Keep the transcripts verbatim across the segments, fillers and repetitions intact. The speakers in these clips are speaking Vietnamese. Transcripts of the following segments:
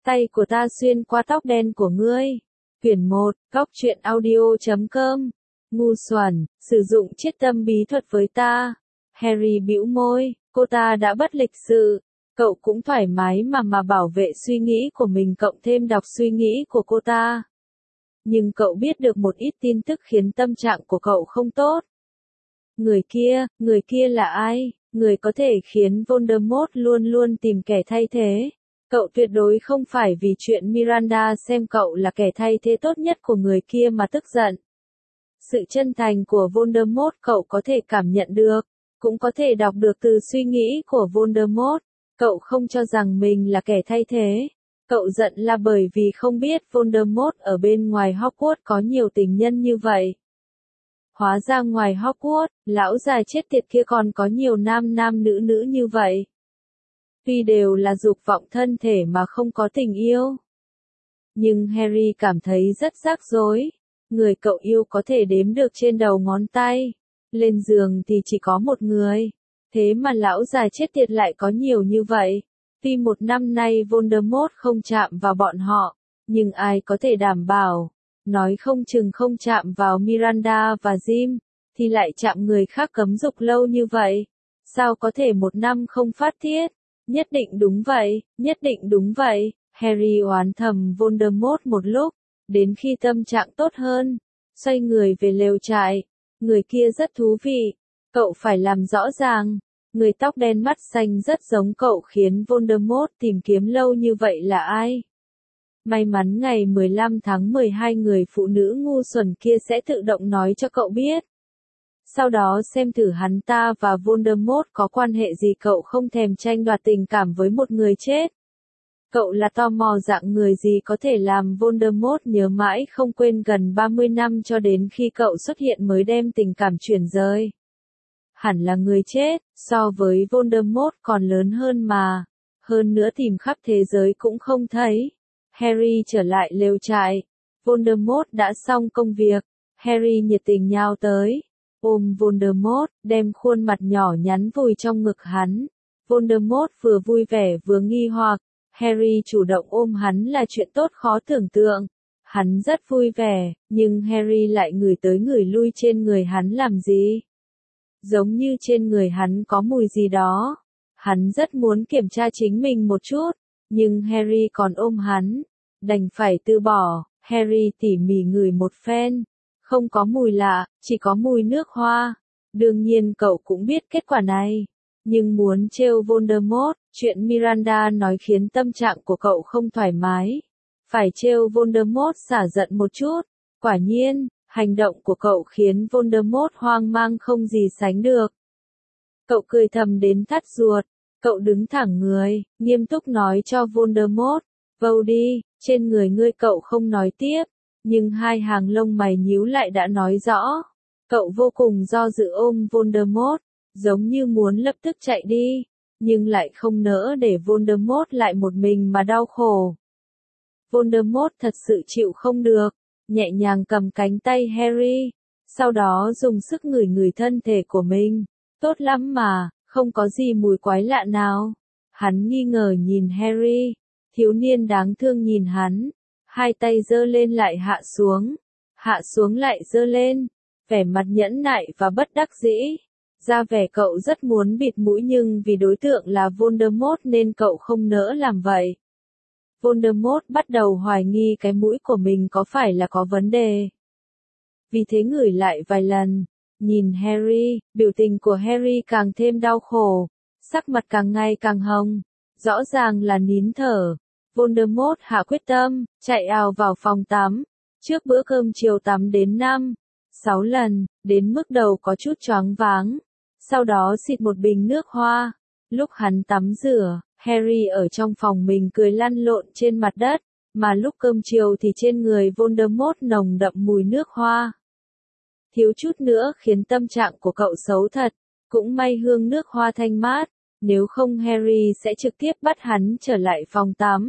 Tay của ta xuyên qua tóc đen của ngươi. Quyển một, góc truyện audio chấm com. Ngu xuẩn, sử dụng chiết tâm bí thuật với ta. Harry bĩu môi, cô ta đã bất lịch sự. Cậu cũng thoải mái mà mà bảo vệ suy nghĩ của mình cộng thêm đọc suy nghĩ của cô ta. Nhưng cậu biết được một ít tin tức khiến tâm trạng của cậu không tốt. Người kia, người kia là ai? Người có thể khiến Voldemort luôn luôn tìm kẻ thay thế. Cậu tuyệt đối không phải vì chuyện Miranda xem cậu là kẻ thay thế tốt nhất của người kia mà tức giận. Sự chân thành của Voldemort cậu có thể cảm nhận được, cũng có thể đọc được từ suy nghĩ của Voldemort. Cậu không cho rằng mình là kẻ thay thế. Cậu giận là bởi vì không biết Voldemort ở bên ngoài Hogwarts có nhiều tình nhân như vậy. Hóa ra ngoài Hogwarts, lão già chết tiệt kia còn có nhiều nam nam nữ nữ như vậy. Tuy đều là dục vọng thân thể mà không có tình yêu. Nhưng Harry cảm thấy rất rắc rối. Người cậu yêu có thể đếm được trên đầu ngón tay. Lên giường thì chỉ có một người. Thế mà lão già chết tiệt lại có nhiều như vậy. Tuy một năm nay Voldemort không chạm vào bọn họ, nhưng ai có thể đảm bảo, nói không chừng không chạm vào Miranda và Jim, thì lại chạm người khác cấm dục lâu như vậy. Sao có thể một năm không phát tiết? Nhất định đúng vậy, nhất định đúng vậy. Harry oán thầm Voldemort một lúc, đến khi tâm trạng tốt hơn, xoay người về lều trại. Người kia rất thú vị, cậu phải làm rõ ràng. Người tóc đen mắt xanh rất giống cậu khiến Voldemort tìm kiếm lâu như vậy là ai? May mắn ngày mười lăm tháng mười hai người phụ nữ ngu xuẩn kia sẽ tự động nói cho cậu biết. Sau đó xem thử hắn ta và Voldemort có quan hệ gì. Cậu không thèm tranh đoạt tình cảm với một người chết. Cậu là tò mò dạng người gì có thể làm Voldemort nhớ mãi không quên gần ba mươi năm cho đến khi cậu xuất hiện mới đem tình cảm chuyển rời. Hẳn là người chết, so với Voldemort còn lớn hơn mà. Hơn nữa tìm khắp thế giới cũng không thấy. Harry trở lại lều trại. Voldemort đã xong công việc. Harry nhiệt tình nhào tới, ôm Voldemort, đem khuôn mặt nhỏ nhắn vùi trong ngực hắn. Voldemort vừa vui vẻ vừa nghi hoặc. Harry chủ động ôm hắn là chuyện tốt khó tưởng tượng. Hắn rất vui vẻ, nhưng Harry lại ngửi tới ngửi lui trên người hắn làm gì? Giống như trên người hắn có mùi gì đó. Hắn rất muốn kiểm tra chính mình một chút, nhưng Harry còn ôm hắn. Đành phải từ bỏ. Harry tỉ mỉ ngửi một phen. Không có mùi lạ, chỉ có mùi nước hoa. Đương nhiên cậu cũng biết kết quả này. Nhưng muốn trêu Voldemort, chuyện Miranda nói khiến tâm trạng của cậu không thoải mái. Phải trêu Voldemort xả giận một chút. Quả nhiên, hành động của cậu khiến Voldemort hoang mang không gì sánh được. Cậu cười thầm đến thắt ruột. Cậu đứng thẳng người, nghiêm túc nói cho Voldemort. Vâu đi, trên người ngươi. Cậu không nói tiếp, nhưng hai hàng lông mày nhíu lại đã nói rõ. Cậu vô cùng do dự ôm Voldemort, giống như muốn lập tức chạy đi, nhưng lại không nỡ để Voldemort lại một mình mà đau khổ. Voldemort thật sự chịu không được, nhẹ nhàng cầm cánh tay Harry, sau đó dùng sức ngửi ngửi thân thể của mình. Tốt lắm mà, không có gì mùi quái lạ nào. Hắn nghi ngờ nhìn Harry, thiếu niên đáng thương nhìn hắn, hai tay giơ lên lại hạ xuống, hạ xuống lại giơ lên, vẻ mặt nhẫn nại và bất đắc dĩ. Ra vẻ cậu rất muốn bịt mũi nhưng vì đối tượng là Voldemort nên cậu không nỡ làm vậy. Voldemort bắt đầu hoài nghi cái mũi của mình có phải là có vấn đề. Vì thế ngửi lại vài lần, nhìn Harry, biểu tình của Harry càng thêm đau khổ, sắc mặt càng ngày càng hồng, rõ ràng là nín thở. Voldemort hạ quyết tâm, chạy ào vào phòng tắm, trước bữa cơm chiều tắm đến năm, sáu lần, đến mức đầu có chút choáng váng. Sau đó xịt một bình nước hoa. Lúc hắn tắm rửa, Harry ở trong phòng mình cười lăn lộn trên mặt đất, mà lúc cơm chiều thì trên người Voldemort nồng đậm mùi nước hoa. Thiếu chút nữa khiến tâm trạng của cậu xấu thật, cũng may hương nước hoa thanh mát, nếu không Harry sẽ trực tiếp bắt hắn trở lại phòng tắm.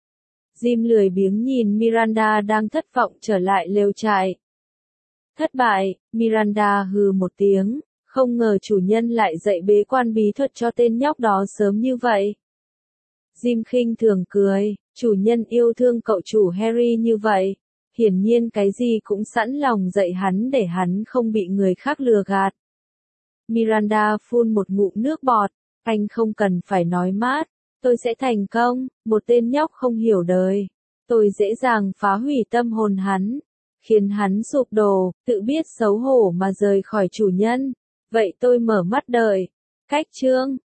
Jim lười biếng nhìn Miranda đang thất vọng trở lại lều trại. Thất bại, Miranda hừ một tiếng. Không ngờ chủ nhân lại dạy bế quan bí thuật cho tên nhóc đó sớm như vậy. Jim khinh thường cười, chủ nhân yêu thương cậu chủ Harry như vậy, hiển nhiên cái gì cũng sẵn lòng dạy hắn để hắn không bị người khác lừa gạt. Miranda phun một ngụm nước bọt, anh không cần phải nói mát, tôi sẽ thành công, một tên nhóc không hiểu đời. Tôi dễ dàng phá hủy tâm hồn hắn, khiến hắn sụp đổ, tự biết xấu hổ mà rời khỏi chủ nhân. Vậy tôi mở mắt đợi. Cách chương